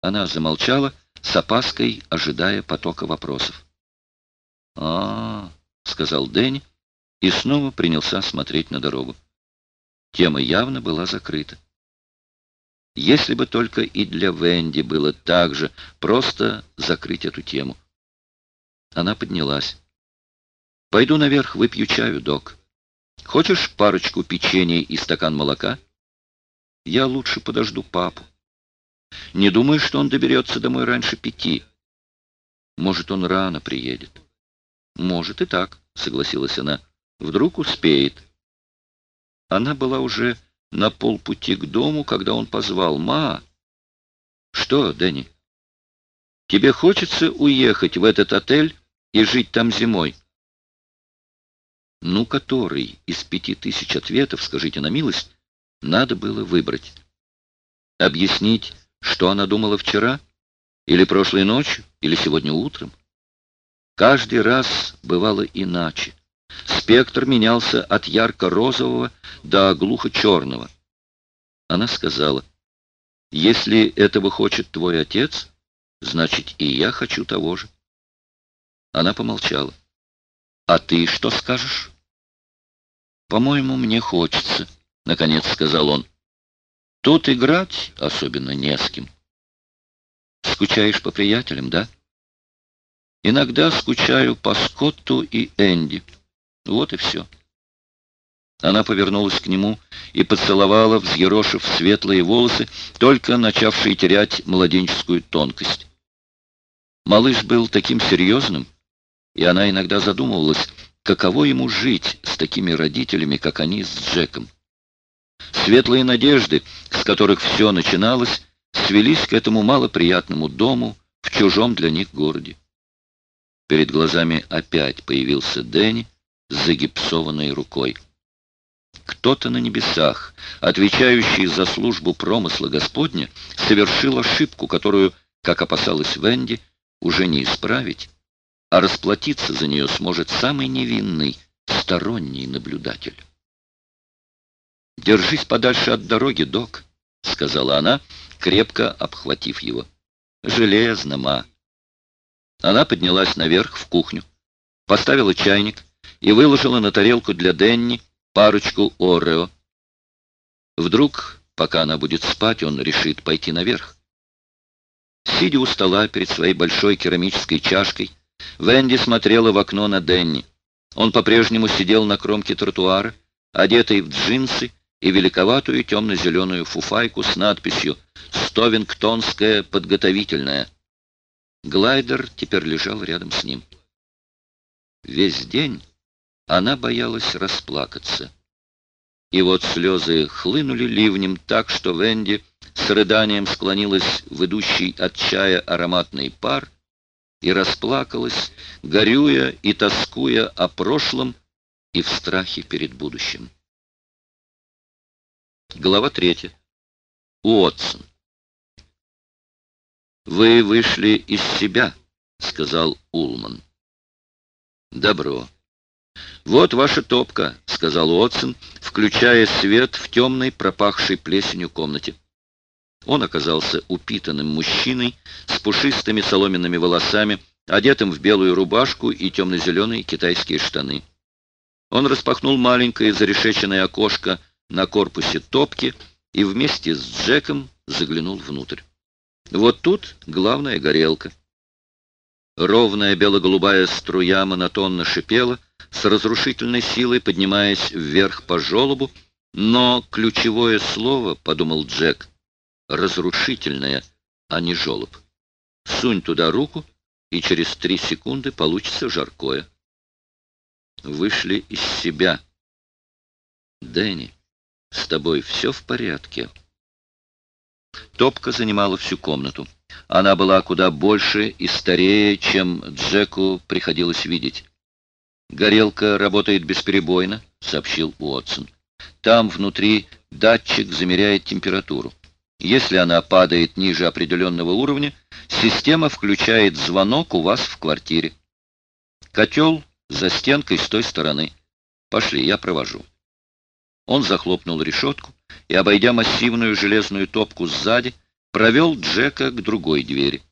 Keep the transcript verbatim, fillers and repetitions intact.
Она замолчала, с опаской ожидая потока вопросов. а, — сказал Дэнни и снова принялся смотреть на дорогу. Тема явно была закрыта. Если бы только и для Венди было так же просто закрыть эту тему. Она поднялась. «Пойду наверх, выпью чаю, док. Хочешь парочку печенья и стакан молока? Я лучше подожду папу. Не думаю, что он доберется домой раньше пяти. Может, он рано приедет». «Может и так», — согласилась она. «Вдруг успеет». Она была уже на полпути к дому, когда он позвал: «Ма!» «Что, Дэнни? Тебе хочется уехать в этот отель и жить там зимой?» Ну, который из пяти тысяч ответов, скажите на милость, надо было выбрать? Объяснить, что она думала вчера? Или прошлой ночью? Или сегодня утром? Каждый раз бывало иначе. Спектр менялся от ярко-розового до глухо-черного. Она сказала: «Если этого хочет твой отец, значит, и я хочу того же». Она помолчала. «А ты что скажешь?» «По-моему, мне хочется», — наконец сказал он. «Тут играть особенно не с кем». «Скучаешь по приятелям, да?» «Иногда скучаю по Скотту и Энди. Вот и все». Она повернулась к нему и поцеловала, взъерошив светлые волосы, только начавшие терять младенческую тонкость. Малыш был таким серьезным, и она иногда задумывалась, каково ему жить с такими родителями, как они с Джеком. Светлые надежды, с которых все начиналось, свелись к этому малоприятному дому в чужом для них городе. Перед глазами опять появился Дэнни с загипсованной рукой. Кто-то на небесах, отвечающий за службу промысла Господня, совершил ошибку, которую, как опасалась Венди, уже не исправить, а расплатиться за нее сможет самый невинный, сторонний наблюдатель. «Держись подальше от дороги, док», — сказала она, крепко обхватив его. «Железно, ма». Она поднялась наверх в кухню, поставила чайник и выложила на тарелку для Дэнни парочку орео. Вдруг, пока она будет спать, он решит пойти наверх. Сидя у стола перед своей большой керамической чашкой, Венди смотрела в окно на Дэнни. Он по-прежнему сидел на кромке тротуара, одетый в джинсы и великоватую темно-зеленую фуфайку с надписью «Стовингтонская подготовительная». Глайдер теперь лежал рядом с ним. Весь день она боялась расплакаться. И вот слезы хлынули ливнем так, что Венди с рыданием склонилась в идущий от чая ароматный пар и расплакалась, горюя и тоскуя о прошлом и в страхе перед будущим. Глава третья. Уотсон. «Вы вышли из себя», — сказал Улман. «Добро. Вот ваша топка», — сказал Уотсон, включая свет в темной, пропахшей плесенью комнате. Он оказался упитанным мужчиной с пушистыми соломенными волосами, одетым в белую рубашку и темно-зеленые китайские штаны. Он распахнул маленькое зарешеченное окошко на корпусе топки и вместе с Джеком заглянул внутрь. Вот тут главная горелка. Ровная бело-голубая струя монотонно шипела, с разрушительной силой поднимаясь вверх по желобу, но ключевое слово, подумал Джек, разрушительное, а не желоб. Сунь туда руку, и через три секунды получится жаркое. Вышли из себя. Дэнни, с тобой все в порядке? Топка занимала всю комнату. Она была куда больше и старее, чем Джеку приходилось видеть. «Горелка работает бесперебойно», — сообщил Уотсон. «Там внутри датчик замеряет температуру. Если она падает ниже определенного уровня, система включает звонок у вас в квартире. Котел за стенкой с той стороны. Пошли, я провожу». Он захлопнул решетку и, обойдя массивную железную топку сзади, провел Джека к другой двери.